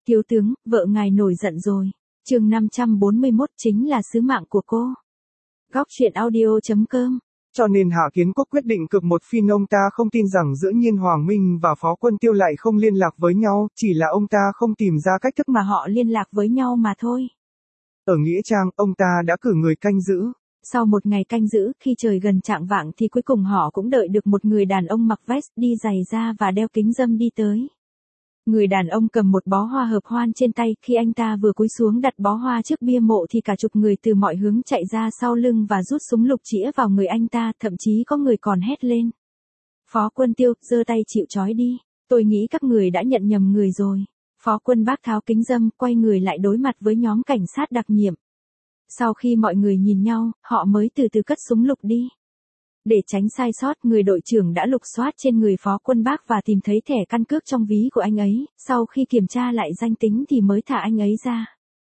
Thiếu tướng, vợ ngài nổi giận rồi. Chương 541 chính là sứ mạng của cô. Góc truyện audio.com. Cho nên Hạ Kiến Quốc quyết định cực một phin, ông ta không tin rằng giữa Nhiên Hoàng Minh và Phó Quân Tiêu lại không liên lạc với nhau, chỉ là ông ta không tìm ra cách thức mà họ liên lạc với nhau mà thôi. Ở Nghĩa Trang, ông ta đã cử người canh giữ. Sau một ngày canh giữ, khi trời gần chạng vạng thì cuối cùng họ cũng đợi được một người đàn ông mặc vest, đi giày da và đeo kính râm đi tới. Người đàn ông cầm một bó hoa hợp hoan trên tay, khi anh ta vừa cúi xuống đặt bó hoa trước bia mộ thì cả chục người từ mọi hướng chạy ra sau lưng và rút súng lục chĩa vào người anh ta, thậm chí có người còn hét lên. Phó Quân Tiêu, giơ tay chịu trói đi, tôi nghĩ các người đã nhận nhầm người rồi. Phó Quân Bác tháo kính râm, quay người lại đối mặt với nhóm cảnh sát đặc nhiệm. Sau khi mọi người nhìn nhau, họ mới từ từ cất súng lục đi. Để tránh sai sót, người đội trưởng đã lục soát trên người Phó Quân Bác và tìm thấy thẻ căn cước trong ví của anh ấy, sau khi kiểm tra lại danh tính thì mới thả anh ấy ra.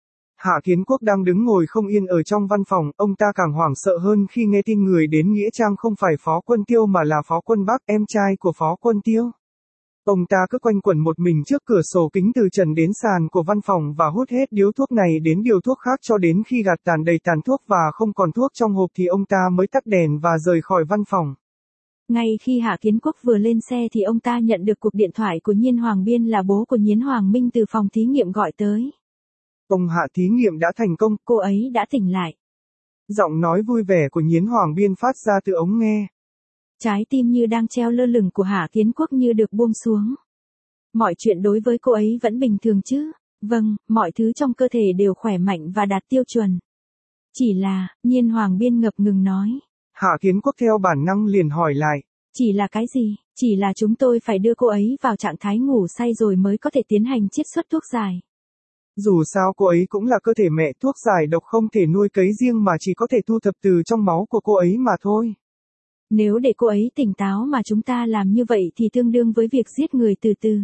Hạ Kiến Quốc đang đứng ngồi không yên ở trong văn phòng, ông ta càng hoảng sợ hơn khi nghe tin người đến Nghĩa Trang không phải Phó Quân Tiêu mà là Phó Quân Bác, em trai của Phó Quân Tiêu. Ông ta cứ quanh quẩn một mình trước cửa sổ kính từ trần đến sàn của văn phòng và hút hết điếu thuốc này đến điếu thuốc khác cho đến khi gạt tàn đầy tàn thuốc và không còn thuốc trong hộp thì ông ta mới tắt đèn và rời khỏi văn phòng. Ngay khi Hạ Kiến Quốc vừa lên xe thì ông ta nhận được cuộc điện thoại của Nhiên Hoàng Biên, là bố của Nhiên Hoàng Minh, từ phòng thí nghiệm gọi tới. Ông Hạ thí nghiệm đã thành công, cô ấy đã tỉnh lại. Giọng nói vui vẻ của Nhiên Hoàng Biên phát ra từ ống nghe. Trái tim như đang treo lơ lửng của Hạ Kiến Quốc như được buông xuống. Mọi chuyện đối với cô ấy vẫn bình thường chứ? Vâng, mọi thứ trong cơ thể đều khỏe mạnh và đạt tiêu chuẩn. Chỉ là, Nhiên Hoàng Biên ngập ngừng nói. Hạ Kiến Quốc theo bản năng liền hỏi lại. Chỉ là cái gì? Chỉ là chúng tôi phải đưa cô ấy vào trạng thái ngủ say rồi mới có thể tiến hành chiết xuất thuốc giải. Dù sao cô ấy cũng là cơ thể mẹ, thuốc giải độc không thể nuôi cấy riêng mà chỉ có thể thu thập từ trong máu của cô ấy mà thôi. Nếu để cô ấy tỉnh táo mà chúng ta làm như vậy thì tương đương với việc giết người từ từ.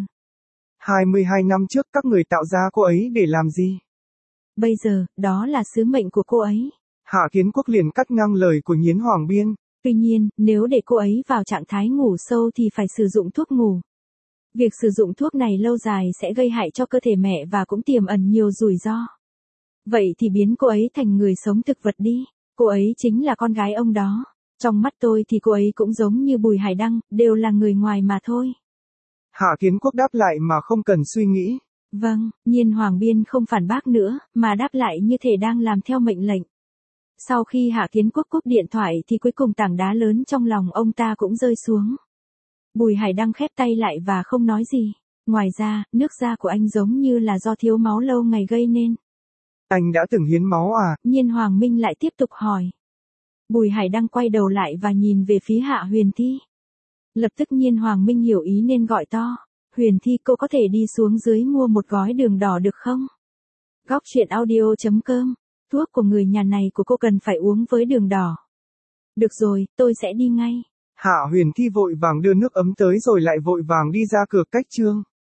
22 năm trước các người tạo ra cô ấy để làm gì? Bây giờ, đó là sứ mệnh của cô ấy. Hạ Kiến Quốc liền cắt ngang lời của Nhiên Hoàng Biên. Tuy nhiên, nếu để cô ấy vào trạng thái ngủ sâu thì phải sử dụng thuốc ngủ. Việc sử dụng thuốc này lâu dài sẽ gây hại cho cơ thể mẹ và cũng tiềm ẩn nhiều rủi ro. Vậy thì biến cô ấy thành người sống thực vật đi. Cô ấy chính là con gái ông đó. Trong mắt tôi thì cô ấy cũng giống như Bùi Hải Đăng, đều là người ngoài mà thôi. Hạ Kiến Quốc đáp lại mà không cần suy nghĩ. Vâng, Nhiên Hoàng Biên không phản bác nữa, mà đáp lại như thể đang làm theo mệnh lệnh. Sau khi Hạ Kiến Quốc cúp điện thoại thì cuối cùng tảng đá lớn trong lòng ông ta cũng rơi xuống. Bùi Hải Đăng khép tay lại và không nói gì. Ngoài ra, nước da của anh giống như là do thiếu máu lâu ngày gây nên. Anh đã từng hiến máu à? Nhiên Hoàng Minh lại tiếp tục hỏi. Bùi Hải Đăng quay đầu lại và nhìn về phía Hạ Huyền Thi. Lập tức Nhiên Hoàng Minh hiểu ý nên gọi to. Huyền Thi, cô có thể đi xuống dưới mua một gói đường đỏ được không? Góc truyện audio.com. Thuốc của người nhà này của cô cần phải uống với đường đỏ. Được rồi, tôi sẽ đi ngay. Hạ Huyền Thi vội vàng đưa nước ấm tới rồi lại vội vàng đi ra cửa cách trương.